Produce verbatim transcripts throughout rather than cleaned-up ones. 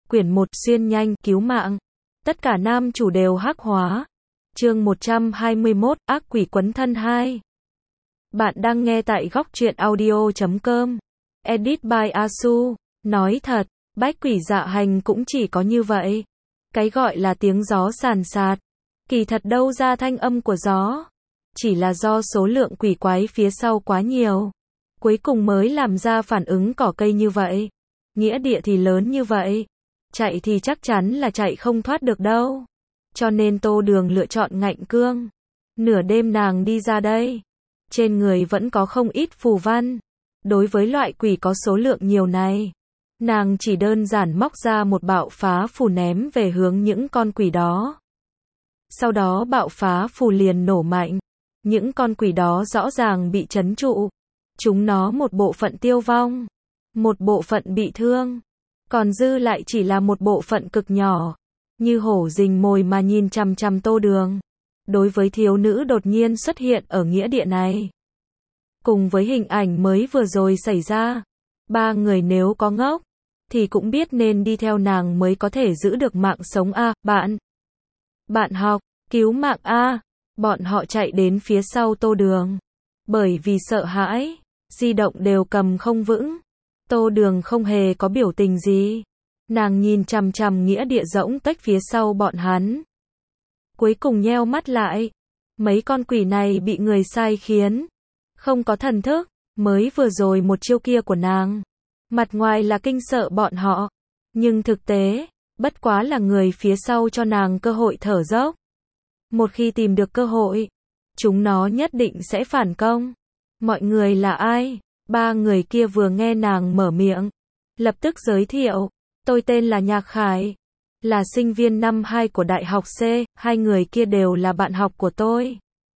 Quyển một xuyên nhanh, cứu mạng. Tất cả nam chủ đều hắc hóa. Chương một trăm hai mươi mốt, ác quỷ quấn thân hai. Bạn đang nghe tại góc truyện audio chấm com. Edit by Asu. Nói thật, bách quỷ dạ hành cũng chỉ có như vậy. Cái gọi là tiếng gió sàn sạt. Kỳ thật đâu ra thanh âm của gió. Chỉ là do số lượng quỷ quái phía sau quá nhiều. Cuối cùng mới làm ra phản ứng cỏ cây như vậy. Nghĩa địa thì lớn như vậy. Chạy thì chắc chắn là chạy không thoát được đâu. Cho nên Tô Đường lựa chọn ngạnh cương. Nửa đêm nàng đi ra đây. Trên người vẫn có không ít phù văn. Đối với loại quỷ có số lượng nhiều này, nàng chỉ đơn giản móc ra một bạo phá phù ném về hướng những con quỷ đó. Sau đó bạo phá phù liền nổ mạnh. Những con quỷ đó rõ ràng bị trấn trụ. Chúng nó một bộ phận tiêu vong. Một bộ phận bị thương. Còn dư lại chỉ là một bộ phận cực nhỏ. Như hổ rình mồi mà nhìn chằm chằm Tô Đường. Đối với thiếu nữ đột nhiên xuất hiện ở nghĩa địa này. Cùng với hình ảnh mới vừa rồi xảy ra. Ba người nếu có ngốc. Thì cũng biết nên đi theo nàng mới có thể giữ được mạng sống a. À, bạn. Bạn học. Cứu mạng a. À. Bọn họ chạy đến phía sau Tô Đường. Bởi vì sợ hãi. Di động đều cầm không vững. Tô Đường không hề có biểu tình gì. Nàng nhìn chằm chằm nghĩa địa rỗng tách phía sau bọn hắn. Cuối cùng nheo mắt lại. Mấy con quỷ này bị người sai khiến. Không có thần thức. Mới vừa rồi một chiêu kia của nàng. Mặt ngoài là kinh sợ bọn họ. Nhưng thực tế, bất quá là người phía sau cho nàng cơ hội thở dốc. Một khi tìm được cơ hội, chúng nó nhất định sẽ phản công. Mọi người là ai? Ba người kia vừa nghe nàng mở miệng. Lập tức giới thiệu. Tôi tên là Nhạc Khải. Là sinh viên năm hai của Đại học C. Hai người kia đều là bạn học của tôi.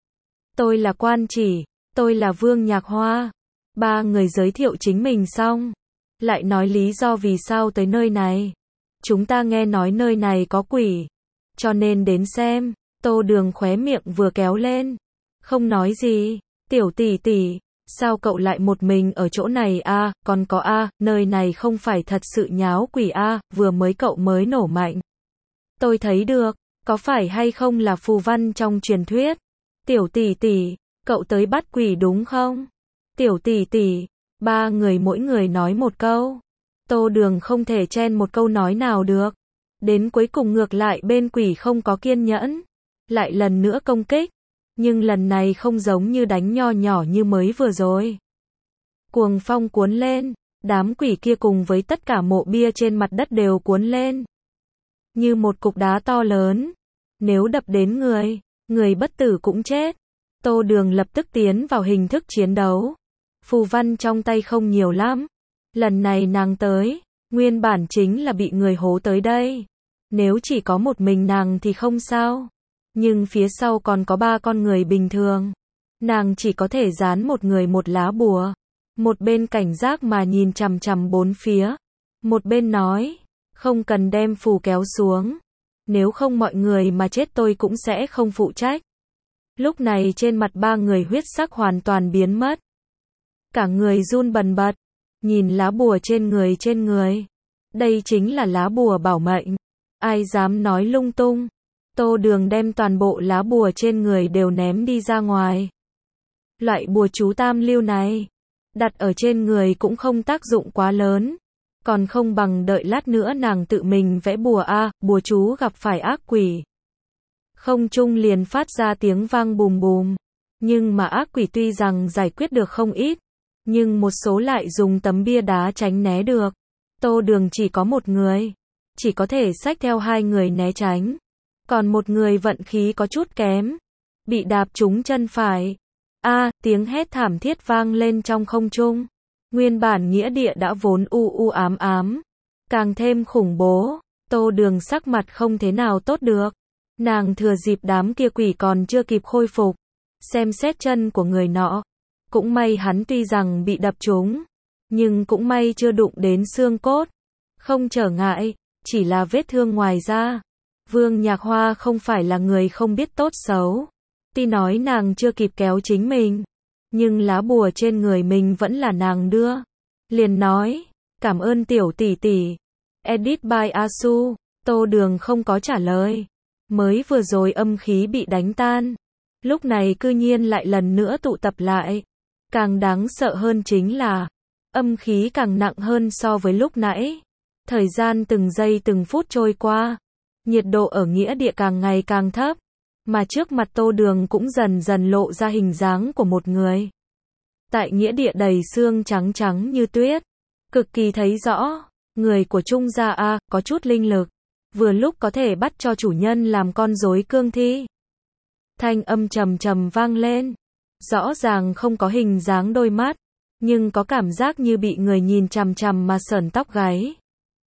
Tôi là Quan Chỉ. Tôi là Vương Nhạc Hoa. Ba người giới thiệu chính mình xong. Lại nói lý do vì sao tới nơi này. Chúng ta nghe nói nơi này có quỷ. Cho nên đến xem. Tô Đường khóe miệng vừa kéo lên. Không nói gì. Tiểu tỷ tỷ. Sao cậu lại một mình ở chỗ này a? À, còn có a, à, nơi này không phải thật sự nháo quỷ a, à, vừa mới cậu mới nổ mạnh. Tôi thấy được, có phải hay không là phù văn trong truyền thuyết? Tiểu tỷ tỷ, cậu tới bắt quỷ đúng không? Tiểu tỷ tỷ, ba người mỗi người nói một câu. Tô Đường không thể chen một câu nói nào được. Đến cuối cùng ngược lại bên quỷ không có kiên nhẫn. Lại lần nữa công kích. Nhưng lần này không giống như đánh nho nhỏ như mới vừa rồi. Cuồng phong cuốn lên, đám quỷ kia cùng với tất cả mộ bia trên mặt đất đều cuốn lên. Như một cục đá to lớn. Nếu đập đến người, người bất tử cũng chết. Tô Đường lập tức tiến vào hình thức chiến đấu. Phù văn trong tay không nhiều lắm. Lần này nàng tới, nguyên bản chính là bị người hố tới đây. Nếu chỉ có một mình nàng thì không sao. Nhưng phía sau còn có ba con người bình thường. Nàng chỉ có thể dán một người một lá bùa. Một bên cảnh giác mà nhìn chằm chằm bốn phía. Một bên nói, không cần đem phù kéo xuống. Nếu không mọi người mà chết tôi cũng sẽ không phụ trách. Lúc này trên mặt ba người huyết sắc hoàn toàn biến mất. Cả người run bần bật. Nhìn lá bùa trên người trên người. Đây chính là lá bùa bảo mệnh. Ai dám nói lung tung. Tô Đường đem toàn bộ lá bùa trên người đều ném đi ra ngoài. Loại bùa chú tam lưu này, đặt ở trên người cũng không tác dụng quá lớn. Còn không bằng đợi lát nữa nàng tự mình vẽ bùa a, à, bùa chú gặp phải ác quỷ. Không trung liền phát ra tiếng vang bùm bùm. Nhưng mà ác quỷ tuy rằng giải quyết được không ít, nhưng một số lại dùng tấm bia đá tránh né được. Tô Đường chỉ có một người, chỉ có thể xách theo hai người né tránh. Còn một người vận khí có chút kém, bị đạp trúng chân phải. A, à, tiếng hét thảm thiết vang lên trong không trung. Nguyên bản nghĩa địa đã vốn u u ám ám, càng thêm khủng bố. Tô Đường sắc mặt không thế nào tốt được. Nàng thừa dịp đám kia quỷ còn chưa kịp khôi phục, xem xét chân của người nọ. Cũng may hắn tuy rằng bị đập trúng, nhưng cũng may chưa đụng đến xương cốt. Không trở ngại, chỉ là vết thương ngoài da. Vương Nhạc Hoa không phải là người không biết tốt xấu. Tuy nói nàng chưa kịp kéo chính mình, nhưng lá bùa trên người mình vẫn là nàng đưa. Liền nói, cảm ơn tiểu tỷ tỷ. Edit by Asu. Tô Đường không có trả lời. Mới vừa rồi âm khí bị đánh tan. Lúc này cư nhiên lại lần nữa tụ tập lại. Càng đáng sợ hơn chính là âm khí càng nặng hơn so với lúc nãy. Thời gian từng giây từng phút trôi qua. Nhiệt độ ở nghĩa địa càng ngày càng thấp. Mà trước mặt Tô Đường cũng dần dần lộ ra hình dáng của một người. Tại nghĩa địa đầy xương trắng trắng như tuyết. Cực kỳ thấy rõ. Người của Trung gia A có chút linh lực. Vừa lúc có thể bắt cho chủ nhân làm con rối cương thi. Thanh âm trầm trầm vang lên. Rõ ràng không có hình dáng đôi mắt. Nhưng có cảm giác như bị người nhìn chằm chằm mà sởn tóc gáy.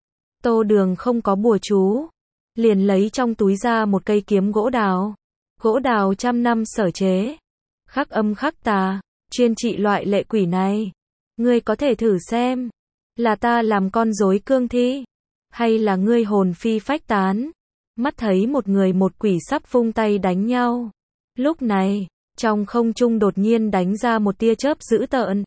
Tô Đường không có bùa chú. Liền lấy trong túi ra một cây kiếm gỗ đào. Gỗ đào trăm năm sở chế. Khắc âm khắc tà. Chuyên trị loại lệ quỷ này. Ngươi có thể thử xem. Là ta làm con rối cương thi. Hay là ngươi hồn phi phách tán. Mắt thấy một người một quỷ sắp vung tay đánh nhau. Lúc này, trong không trung đột nhiên đánh ra một tia chớp dữ tợn.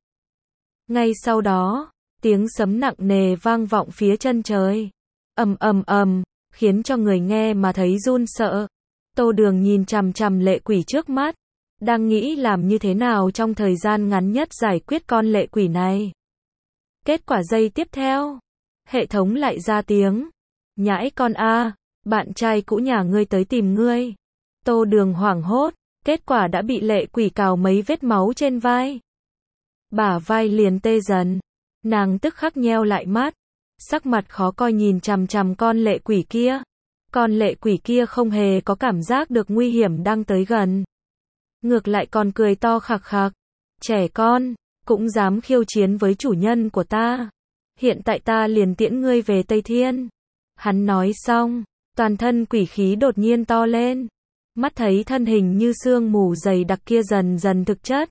Ngay sau đó, tiếng sấm nặng nề vang vọng phía chân trời. Ầm ầm ầm, khiến cho người nghe mà thấy run sợ. Tô Đường nhìn chằm chằm lệ quỷ trước mắt, đang nghĩ làm như thế nào trong thời gian ngắn nhất giải quyết con lệ quỷ này. Kết quả giây tiếp theo, hệ thống lại ra tiếng. Nhãi con a, bạn trai cũ nhà ngươi tới tìm ngươi. Tô Đường hoảng hốt, kết quả đã bị lệ quỷ cào mấy vết máu trên vai. Bả vai liền tê dần. Nàng tức khắc nheo lại mắt. Sắc mặt khó coi nhìn chằm chằm con lệ quỷ kia. Con lệ quỷ kia không hề có cảm giác được nguy hiểm đang tới gần. Ngược lại còn cười to khạc khạc. Trẻ con, cũng dám khiêu chiến với chủ nhân của ta. Hiện tại ta liền tiễn ngươi về Tây Thiên. Hắn nói xong, toàn thân quỷ khí đột nhiên to lên. Mắt thấy thân hình như sương mù dày đặc kia dần dần thực chất.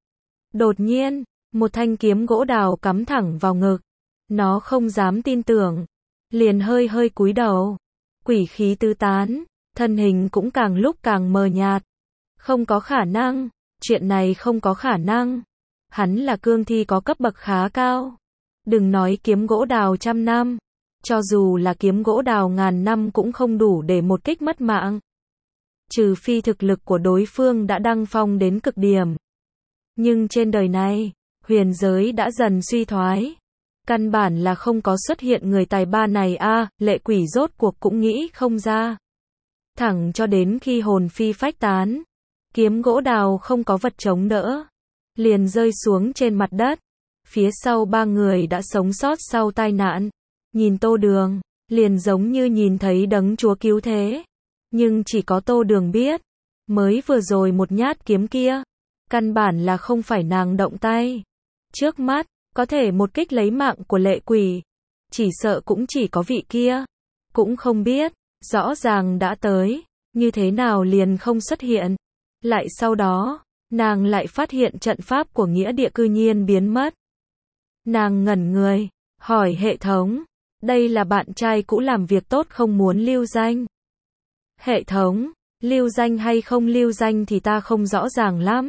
Đột nhiên, một thanh kiếm gỗ đào cắm thẳng vào ngực. Nó không dám tin tưởng. Liền hơi hơi cúi đầu. Quỷ khí tứ tán, thân hình cũng càng lúc càng mờ nhạt. Không có khả năng, chuyện này không có khả năng. Hắn là cương thi có cấp bậc khá cao. Đừng nói kiếm gỗ đào trăm năm. Cho dù là kiếm gỗ đào ngàn năm cũng không đủ để một kích mất mạng. Trừ phi thực lực của đối phương đã đăng phong đến cực điểm. Nhưng trên đời này, huyền giới đã dần suy thoái. Căn bản là không có xuất hiện người tài ba này a, à, lệ quỷ rốt cuộc cũng nghĩ không ra. Thẳng cho đến khi hồn phi phách tán, kiếm gỗ đào không có vật chống đỡ, liền rơi xuống trên mặt đất. Phía sau ba người đã sống sót sau tai nạn, nhìn Tô Đường, liền giống như nhìn thấy đấng Chúa cứu thế. Nhưng chỉ có Tô Đường biết, mới vừa rồi một nhát kiếm kia, căn bản là không phải nàng động tay. Trước mắt, có thể một kích lấy mạng của lệ quỷ, chỉ sợ cũng chỉ có vị kia. Cũng không biết, rõ ràng đã tới, như thế nào liền không xuất hiện. Lại sau đó, nàng lại phát hiện trận pháp của nghĩa địa cư nhiên biến mất. Nàng ngẩn người, hỏi hệ thống, đây là bạn trai cũ làm việc tốt không muốn lưu danh. Hệ thống, lưu danh hay không lưu danh thì ta không rõ ràng lắm.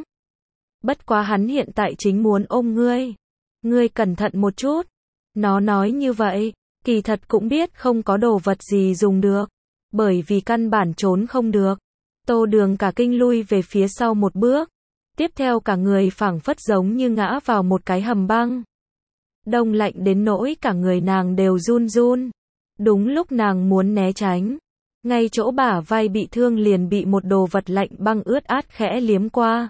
Bất quá hắn hiện tại chính muốn ôm ngươi. Ngươi cẩn thận một chút. Nó nói như vậy, kỳ thật cũng biết không có đồ vật gì dùng được. Bởi vì căn bản trốn không được. Tô Đường cả kinh lui về phía sau một bước. Tiếp theo cả người phảng phất giống như ngã vào một cái hầm băng. Đông lạnh đến nỗi cả người nàng đều run run. Đúng lúc nàng muốn né tránh, ngay chỗ bả vai bị thương liền bị một đồ vật lạnh băng ướt át khẽ liếm qua.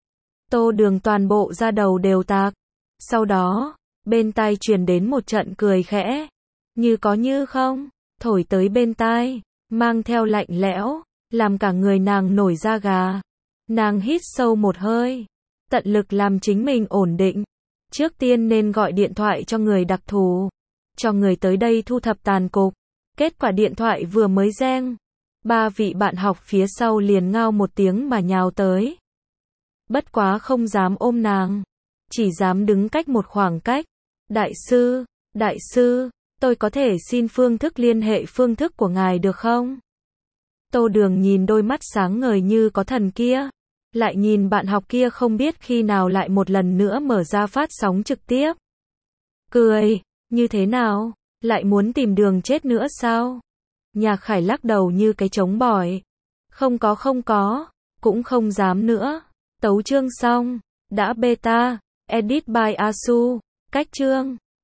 Tô Đường toàn bộ da đầu đều tạc. Sau đó, bên tai truyền đến một trận cười khẽ, như có như không, thổi tới bên tai, mang theo lạnh lẽo, làm cả người nàng nổi da gà. Nàng hít sâu một hơi, tận lực làm chính mình ổn định. Trước tiên nên gọi điện thoại cho người đặc thù, cho người tới đây thu thập tàn cục. Kết quả điện thoại vừa mới reng, ba vị bạn học phía sau liền ngao một tiếng mà nhào tới. Bất quá không dám ôm nàng, chỉ dám đứng cách một khoảng cách. Đại sư, đại sư, tôi có thể xin phương thức liên hệ phương thức của ngài được không? Tô Đường nhìn đôi mắt sáng ngời như có thần kia, lại nhìn bạn học kia không biết khi nào lại một lần nữa mở ra phát sóng trực tiếp. Cười, như thế nào? Lại muốn tìm đường chết nữa sao? Nhạc Khải lắc đầu như cái trống bỏi. Không có không có, cũng không dám nữa. Tấu chương xong, đã beta, edit by Asu, cách chương.